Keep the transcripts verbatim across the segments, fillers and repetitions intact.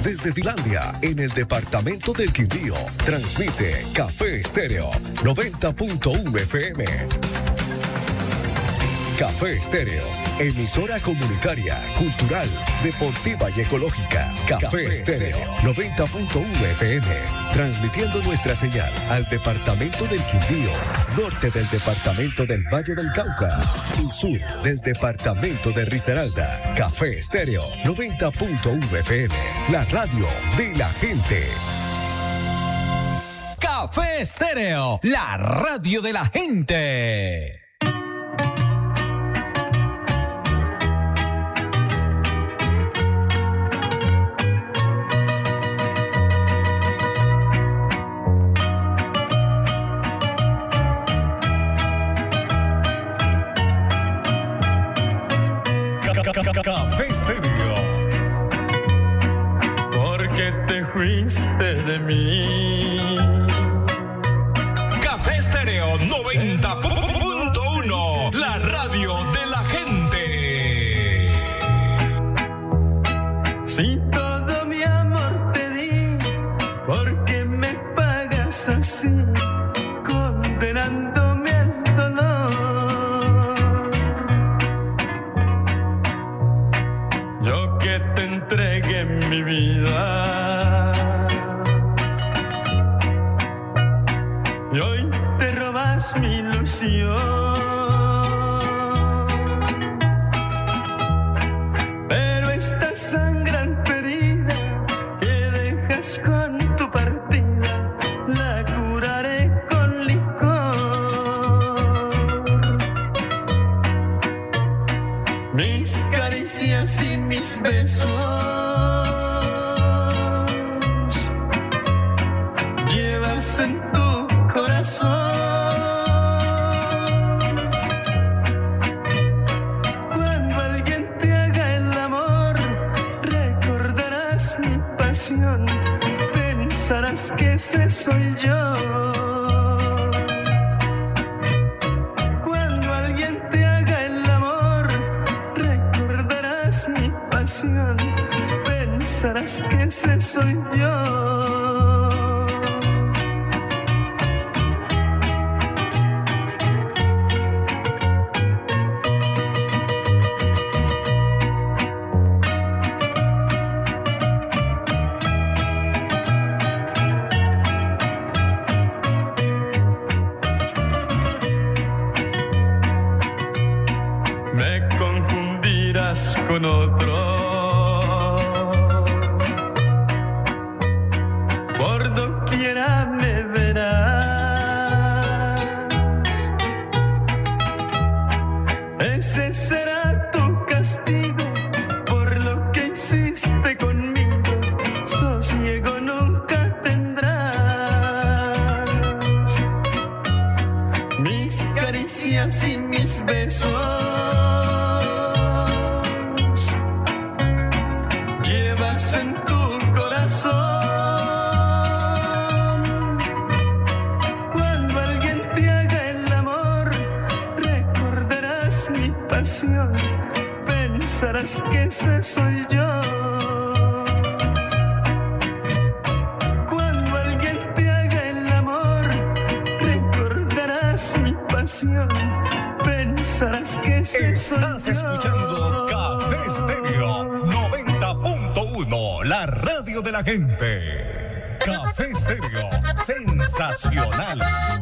desde Finlandia, en el departamento del Quindío. Transmite Café Estéreo noventa punto uno F M. Café Estéreo, emisora comunitaria, cultural, deportiva y ecológica. Café, Café Estéreo noventa punto uno F M, transmitiendo nuestra señal al departamento del Quindío, norte del departamento del Valle del Cauca y sur del departamento de Risaralda. Café Estéreo noventa punto uno F M, la radio de la gente. Café Estéreo, la radio de la gente. Café Estéreo. Porque te fuiste de mí. Café Estéreo noventa punto uno, la radio de la gente. Si todo mi amor te di, ¿por qué me pagas así, condenándome al dolor? Yo que te entregué mi vida y hoy te robas mi ilusión. Pero esta sangrante herida que dejas con tu partida la curaré con licor. Mis caricias y mis besos llevas en tu corazón. Cuando alguien te haga el amor, recordarás mi pasión, pensarás que ese soy yo. Cuando alguien te haga el amor, recordarás mi pasión, pensarás que ese soy yo. Me confundirás con otro, por doquiera me verás. Ese será tu castigo por lo que hiciste conmigo. Sosiego nunca tendrás. Mis caricias y mis besos llevas en tu corazón. Cuando alguien te haga el amor, recordarás mi pasión, pensarás que ese soy yo. Cuando alguien te haga el amor, recordarás mi pasión, pensarás que ese soy yo. Estás escuchando Café Estéreo noventa punto uno, la radio de la gente. Café Estéreo, sensacional.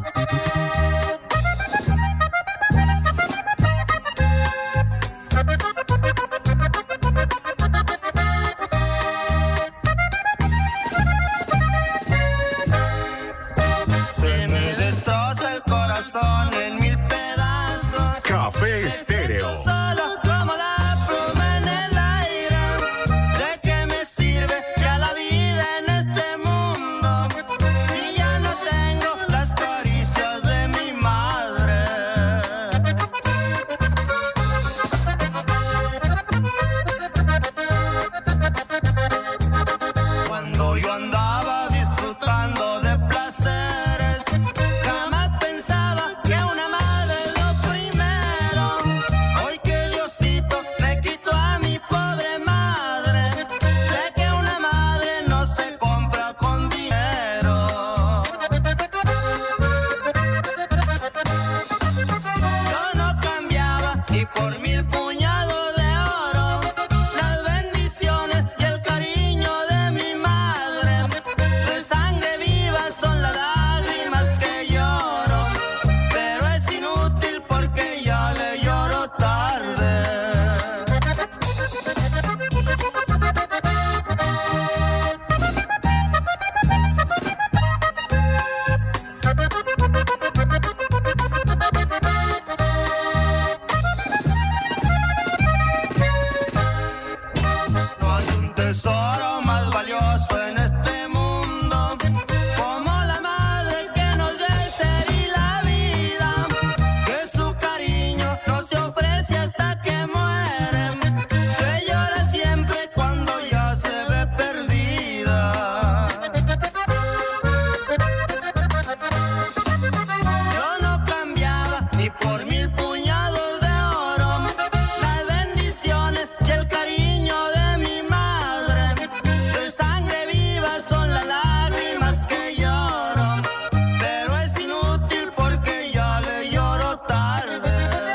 Se me destroza el corazón en mil pedazos. Café Estéreo. Solo como la pluma en el aire. ¿De qué me sirve ya la vida en este mundo si ya no tengo las caricias de mi madre? tesoro más valioso en este mundo, como la madre que nos dio el ser y la vida, que su cariño no se ofrece hasta que muere, se llora siempre cuando ya se ve perdida. Yo no cambiaba ni por mil puñados de oro las bendiciones y el cariño de mi madre. De sangre viva son las lágrimas que lloro, pero es inútil porque ya le lloro tarde.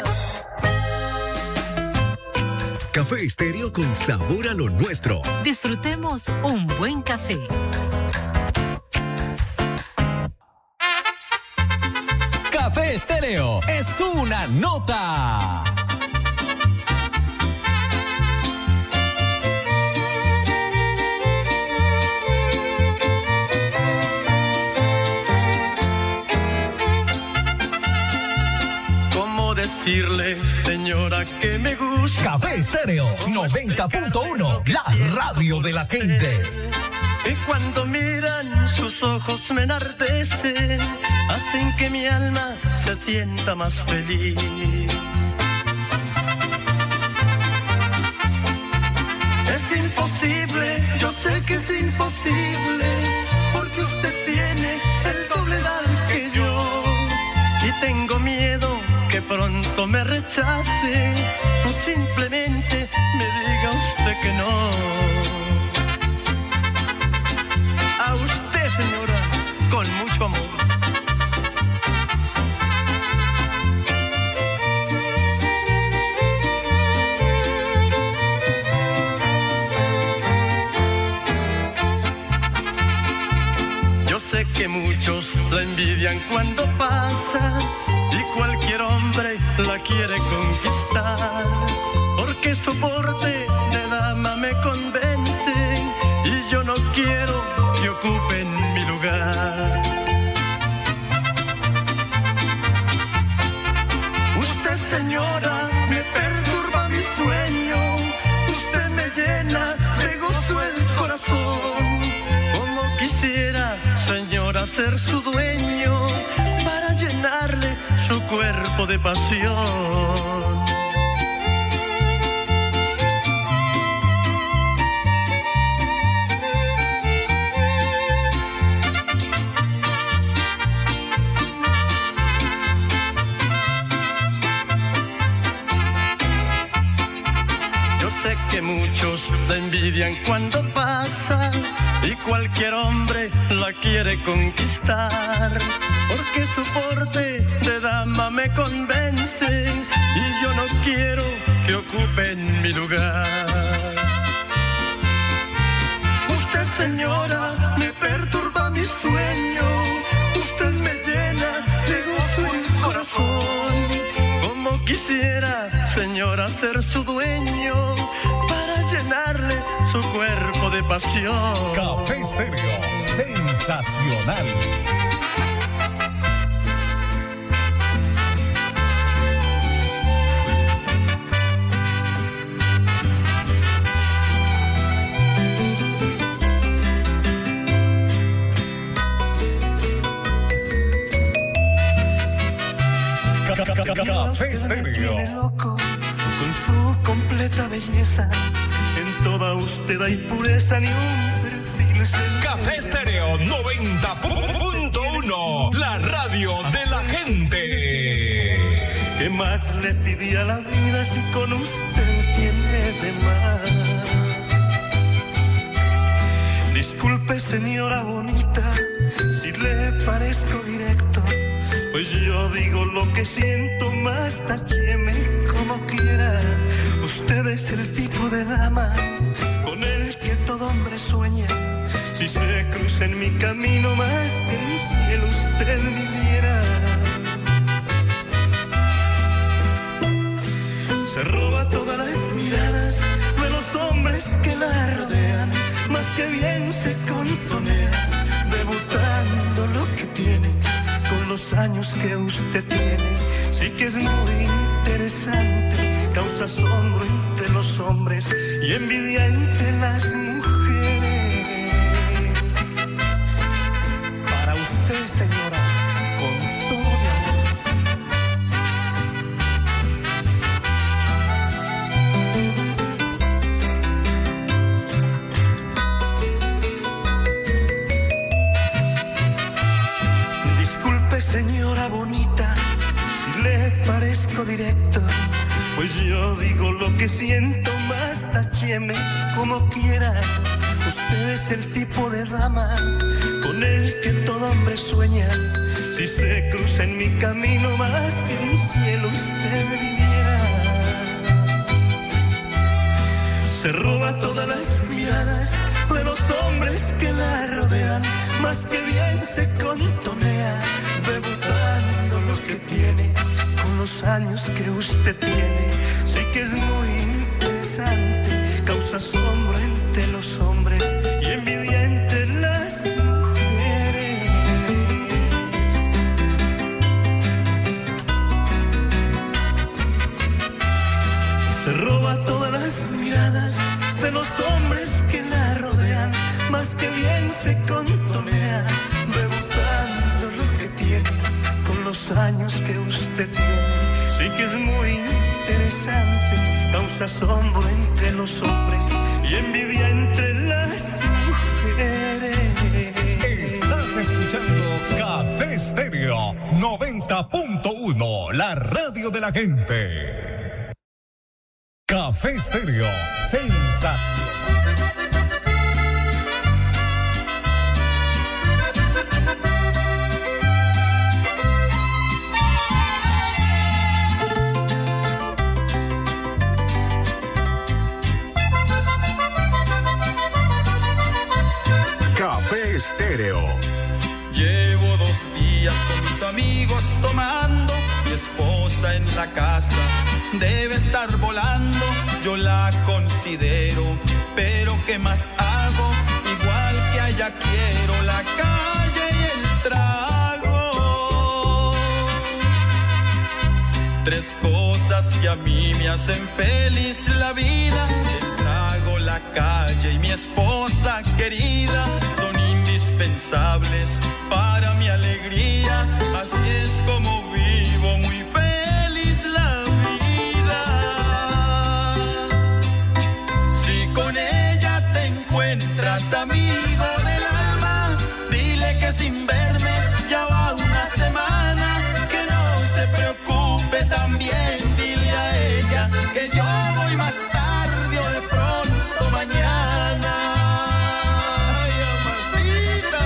Café Estéreo con sabor a lo nuestro. Disfrutemos un buen café. Café Estéreo es una nota. ¿Cómo decirle, señora, que me gusta? Café Estéreo noventa punto uno, la radio de la gente. Y cuando miran sus ojos me enardecen, hacen que mi alma se sienta más feliz. Es imposible, yo sé que es imposible, porque usted tiene el doble edad que yo. Y tengo miedo que pronto me rechace, o simplemente me diga usted que no. A usted, señora, con mucho amor. Yo sé que muchos la envidian cuando pasa y cualquier hombre la quiere conquistar, porque su porte de dama me convence y yo no quiero que ocupen mi lugar. Usted, señora, me perturba mi sueño, usted me llena de gozo el corazón, como quisiera, señora, ser su dueño para llenarle su cuerpo de pasión. Sé que muchos la envidian cuando pasa y cualquier hombre la quiere conquistar, porque su porte de dama me convence y yo no quiero que ocupen mi lugar. Usted, señora, me perturba mi sueño, usted me llena de gozo el corazón, como quisiera, señora, ser su dueño para llenarle su cuerpo de pasión. Café Estéreo, sensacional. Café Estéreo. Loco con su completa belleza, en toda usted hay pureza, ni un perfil se... Café Estéreo noventa punto uno, la radio de la gente. ¿Qué más le pedí a la vida si con usted tiene de más? Disculpe, señora bonita, si le parezco directo, pues yo digo lo que siento, más tacheme como quiera. Usted es el tipo de dama con el que todo hombre sueña. Si se cruza en mi camino más que en el cielo usted viviera. Se roba todas las miradas de los hombres que la rodean, más que bien se contonea, debutando lo que tiene con los años que usted tiene. Sí que es muy interesante, causa asombro entre los hombres y envidia entre las mujeres. parezco directo, pues yo digo lo que siento, más tacheme como quiera. Usted es el tipo de dama con el que todo hombre sueña. Si se cruza en mi camino más que un cielo usted viviera. Se roba todas las miradas de los hombres que la rodean, más que bien se contonea, debutando lo que tiene con los años que usted tiene. Sé que es muy interesante, causa asombro entre los hombres y envidia entre las mujeres. Se roba todas las miradas de los hombres que la rodean, más que bien se contonea, debutando lo que tiene con los años que usted tiene. Sí que es muy interesante, causa asombro entre los hombres y envidia entre las mujeres. Estás escuchando Café Estéreo noventa punto uno, la radio de la gente. Café Estéreo, sensación. Café Estéreo. Llevo dos días con mis amigos tomando, mi esposa en la casa debe estar volando, yo la considero, pero ¿qué más hago? Igual que allá quiero la calle y el trago. Tres cosas que a mí me hacen feliz la vida: el trago, la calle y mi esposa querida, son indispensables para mi alegría. Así es como vivo muy feliz la vida. Si con ella te encuentras, amigo del alma, dile que sin verme ya va una semana, que no se preocupe también, dile a ella que yo voy más tarde o de pronto mañana. Ay, amasita.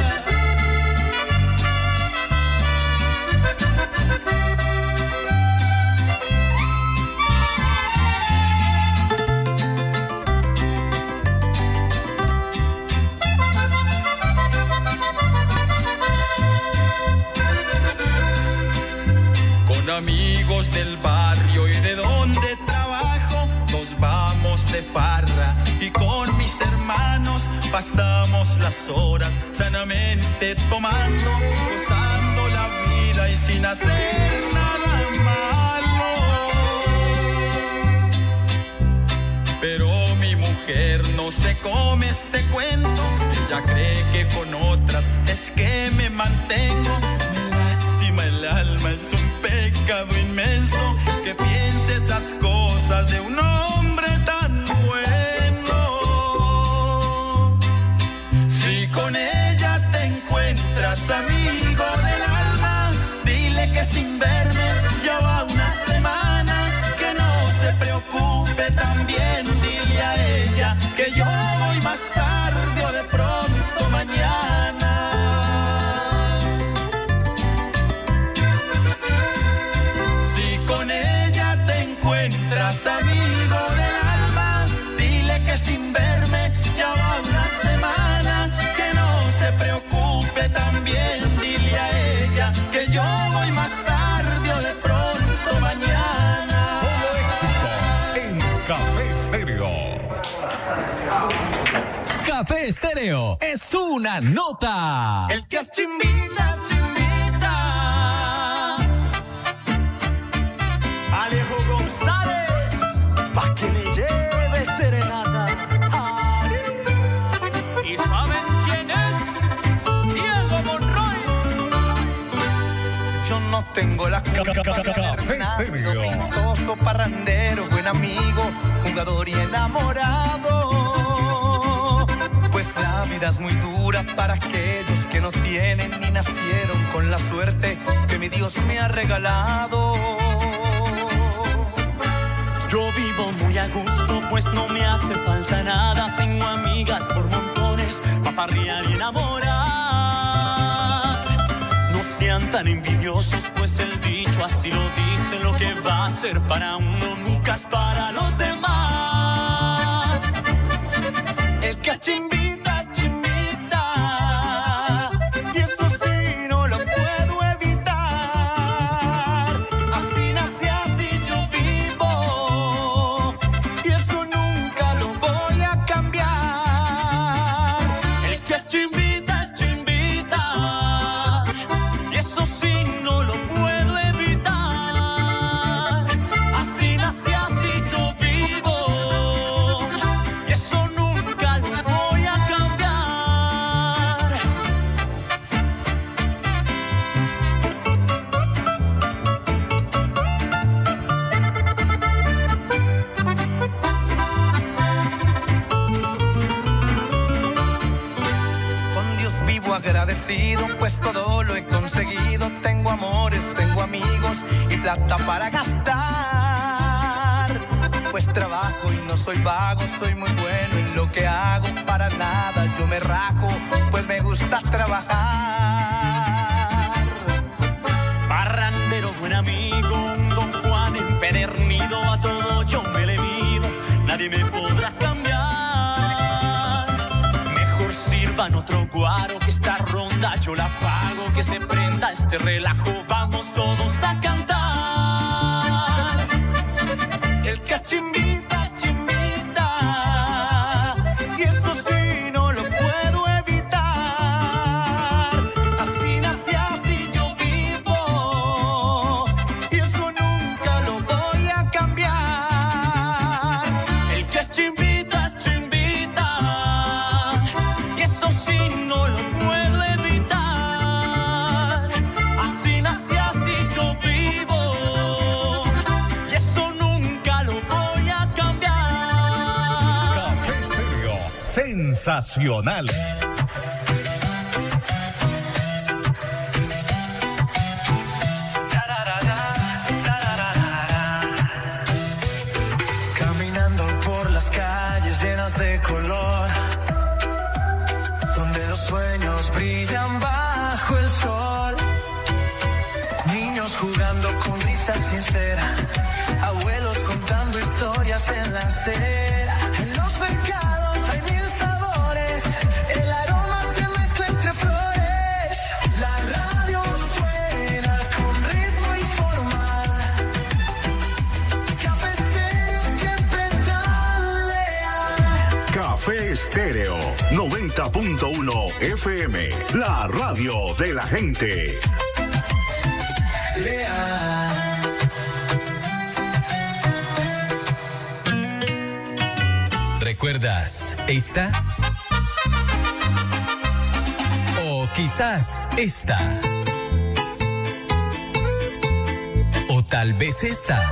Con amigos del barrio y de donde trabajo nos vamos de farra, y con mis hermanos pasamos las horas sanamente tomando, gozando la vida y sin hacer nada malo. Pero mi mujer no se come este cuento, ella cree que con otras es que me mantengo. Me lastima el alma, es un pecado inmenso que piense esas cosas de un hombre tan bueno. Si con ella te encuentras, amigo del alma, dile que sin verme ya va una semana, que no se preocupe también, dile a ella que yo voy más tarde o de pronto mañana. Si con ella te encuentras, amigo del alma, dile que sin verme ya va una semana, que no se preocupe también, dile a ella que yo voy más tarde o de pronto mañana. Solo éxitos en Café Estéreo. Café Estéreo es una nota. El que es chimbita, chimbita. Alejo González, pa' que me lleve serenata. Ay. ¿Y saben quién es? Diego Monroy. Yo no tengo la cara de Café Estéreo. pintoso, parrandero, buen amigo, jugador y enamorado. Pues la vida es muy dura para aquellos que no tienen ni nacieron con la suerte que mi Dios me ha regalado. Yo vivo muy a gusto, pues no me hace falta nada. Tengo amigas por montones, pa' farrear y enamorar. No sean tan envidiosos, pues el dicho así lo dice. Lo que va a ser para uno nunca es para los demás. El que es chimbita es chimbita, y eso sí no lo puedo evitar. Así nací, así yo vivo, y eso nunca lo voy a cambiar. El que es chimbita es chimbita, y eso sí no lo puedo evitar. Así nací, así yo vivo, y eso nunca lo voy a cambiar. Con Dios vivo agradecido, pues todo lo he conseguido. Tengo amores, tengo amigos y plata para gastar. Pues trabajo y no soy vago, soy muy bueno en lo que hago. Para nada yo me rajo, pues me gusta trabajar. Parrandero, buen amigo, un don Juan empedernido. A todo yo me le mido, nadie me podrá cambiar. Mejor sirvan otro guaro, que esta ronda yo la pago. Que se prenda este relajo, vamos todos a cantar. El que es chimbita es chimbita, y eso sí no lo puedo evitar. Así nací, así yo vivo, y eso nunca lo voy a cambiar. El que es chimbita es chimbita, y eso sí no lo puedo evitar. Así nací, así yo vivo, y eso nunca lo voy a cambiar. Café Estéreo, sensacional. Caminando por las calles llenas de color, donde los sueños brillan bajo el sol. Niños jugando con risa sincera, abuelos contando historias en la acera. En los mercados hay mil sabores, el aroma se mezcla entre flores. La radio suena con ritmo informal. Café Estéreo siempre tan leal. Café Estéreo noventa punto uno F M, la radio de la gente. Leal. ¿Recuerdas esta? O quizás esta. O tal vez esta.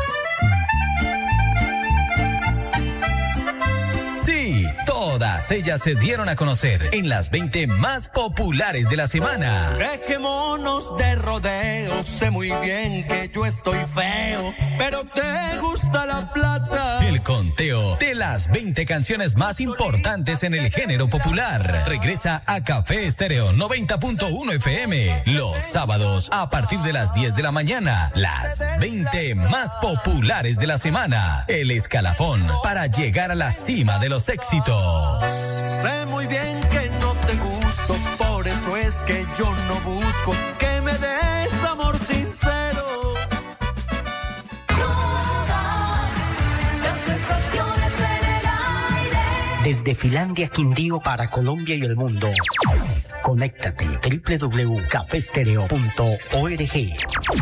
Sí, todas ellas se dieron a conocer en las veinte más populares de la semana. Dejémonos de rodeos, sé muy bien que yo estoy feo, pero te gusta la plata. El conteo de las veinte canciones más importantes en el género popular regresa a Café Estéreo noventa punto uno F M los sábados a partir de las diez de la mañana. Las veinte más populares de la semana. El escalafón para llegar a la cima de los éxitos. Sé muy bien que no te gusto, por eso es que yo no busco que me des amor sincero. Desde Finlandia, Quindío para Colombia y el mundo. Conéctate doble u doble u doble u punto café estéreo punto org.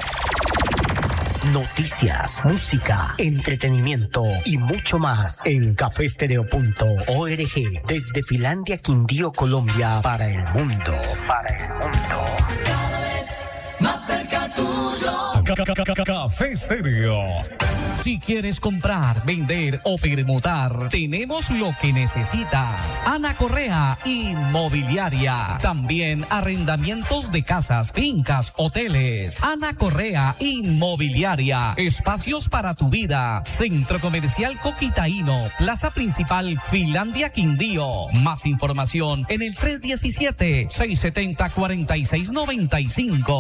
Noticias, música, entretenimiento y mucho más en café estéreo punto org. Desde Finlandia, Quindío, Colombia para el mundo. Para el mundo. Cada vez más cerca tuyo. Café Stereo. Si quieres comprar, vender o permutar, tenemos lo que necesitas. Ana Correa, Inmobiliaria. También arrendamientos de casas, fincas, hoteles. Ana Correa, Inmobiliaria. Espacios para tu vida. Centro Comercial Coquitaíno. Plaza Principal Finlandia Quindío. Más información en el tres diecisiete, seiscientos setenta, cuarenta y seis noventa y cinco.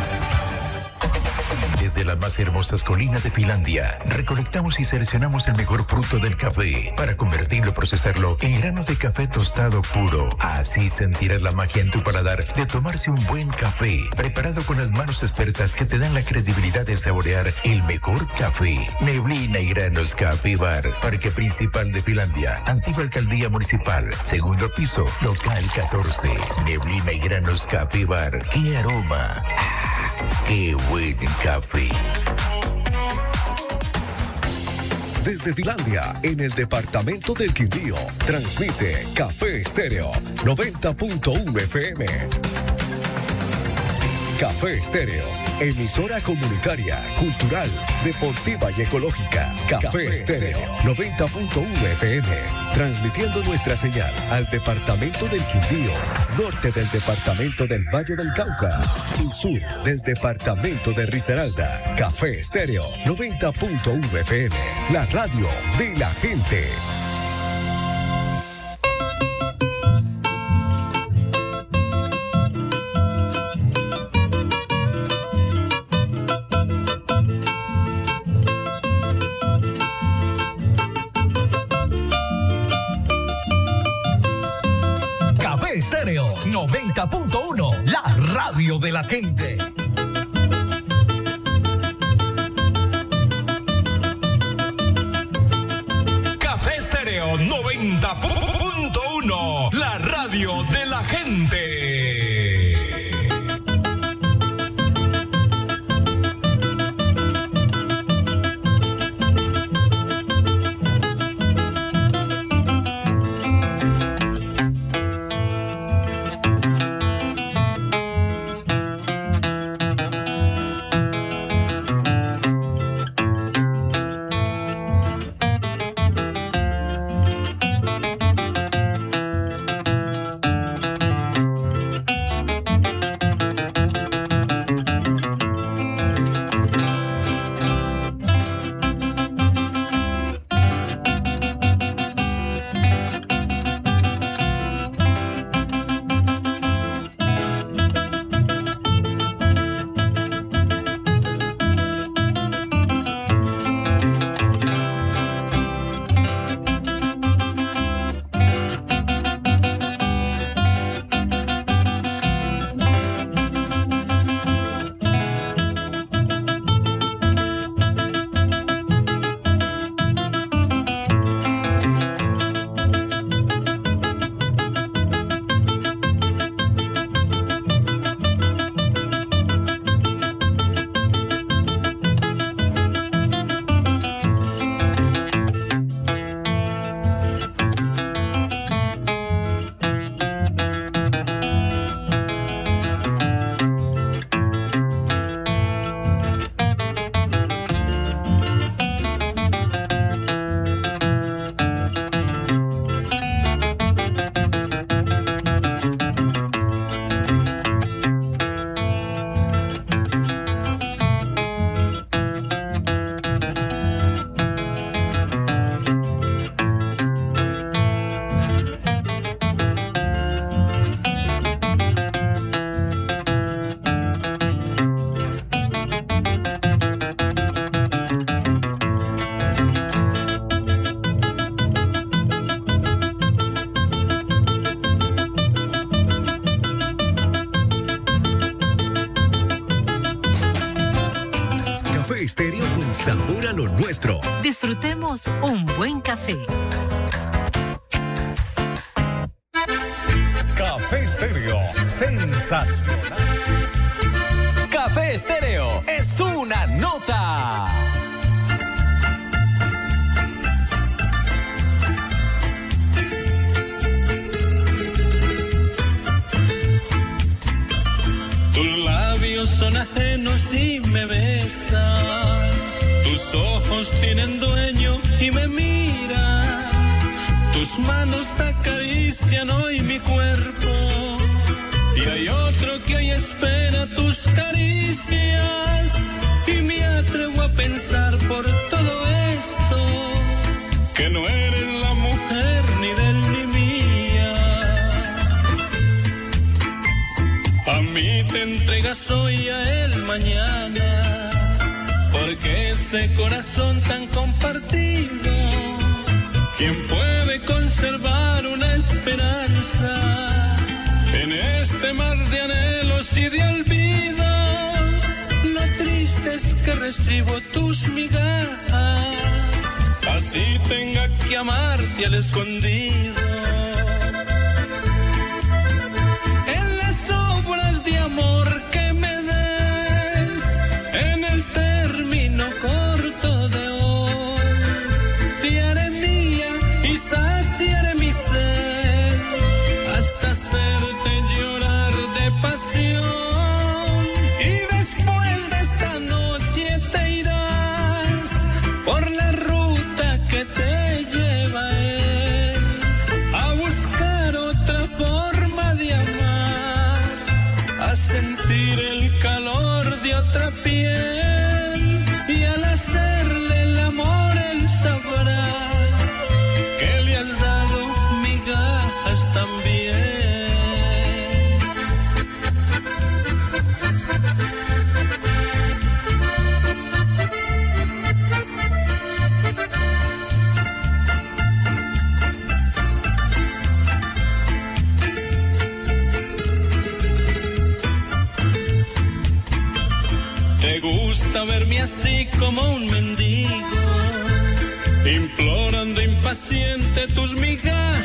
Desde las más hermosas colinas de Finlandia, recolectamos y seleccionamos el mejor fruto del café para convertirlo y procesarlo en granos de café tostado puro. Así sentirás la magia en tu paladar de tomarse un buen café, preparado con las manos expertas que te dan la credibilidad de saborear el mejor café. Neblina y Granos Café Bar, Parque Principal de Finlandia, Antigua Alcaldía Municipal, segundo piso, local catorce. Neblina y Granos Café Bar, ¡qué aroma! ¡Ah, qué buen café! Desde Finlandia, en el departamento del Quindío, transmite Café Stereo noventa punto uno F M. Café Stereo, emisora comunitaria, cultural, deportiva y ecológica. Café, Café Stereo noventa punto uno F M, transmitiendo nuestra señal al departamento del Quindío, norte del departamento del Valle del Cauca y sur del departamento de Risaralda. Café Stereo noventa punto uno F M, la radio de la gente. noventa punto uno, la radio de la gente. Café Stereo noventa punto uno, la radio de la gente. Sabor a lo nuestro. Disfrutemos un buen café. Café Stereo, sensacional. Café Stereo es una nota. Tus labios son ajenos si me besan. Tus ojos tienen dueño y me miran. Tus manos acarician hoy mi cuerpo. Y hay otro que hoy espera tus caricias. Y me atrevo a pensar por todo esto que no eres la mujer ni de él ni mía. A mí te entregas hoy, a él mañana, porque ese corazón tan compartido, ¿quién puede conservar una esperanza en este mar de anhelos y de olvidos? Lo triste es que recibo tus migajas, así tenga que amarte al escondido. En las obras de amor que me des, en el término corto de hoy, te haré mía y saciaré mi sed, hasta hacerte llorar de pasión. Y después de esta noche te irás por la ruta que te lleva él, a buscar otra forma de amar, a sentir el calor de otra piel, y al hacerle el amor él sabrá que le has dado migajas también. Te gusta verme así como un mendigo, implorando impaciente tus migajas,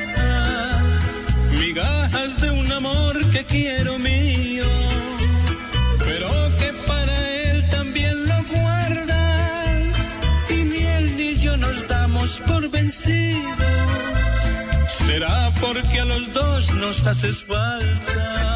migajas de un amor que quiero mío, pero que para él también lo guardas, y ni él ni yo nos damos por vencidos. Será porque a los dos nos haces falta.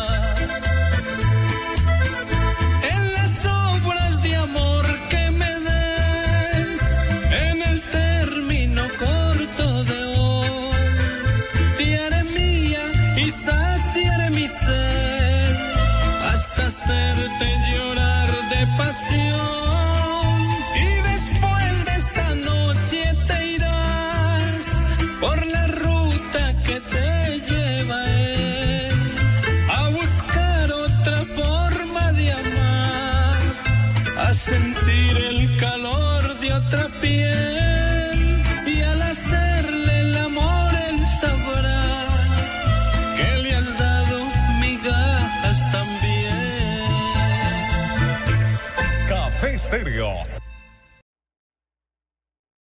Amor que me des, en el término corto de hoy, te haré mía y saciaré mi sed, hasta hacerte llorar de pasión. Y después de esta noche te irás por la ruta que te lleva él, a buscar otra forma de amar, a sentir el calor de otra piel, y al hacerle el amor él sabrá que le has dado migajas también. Café Estéreo.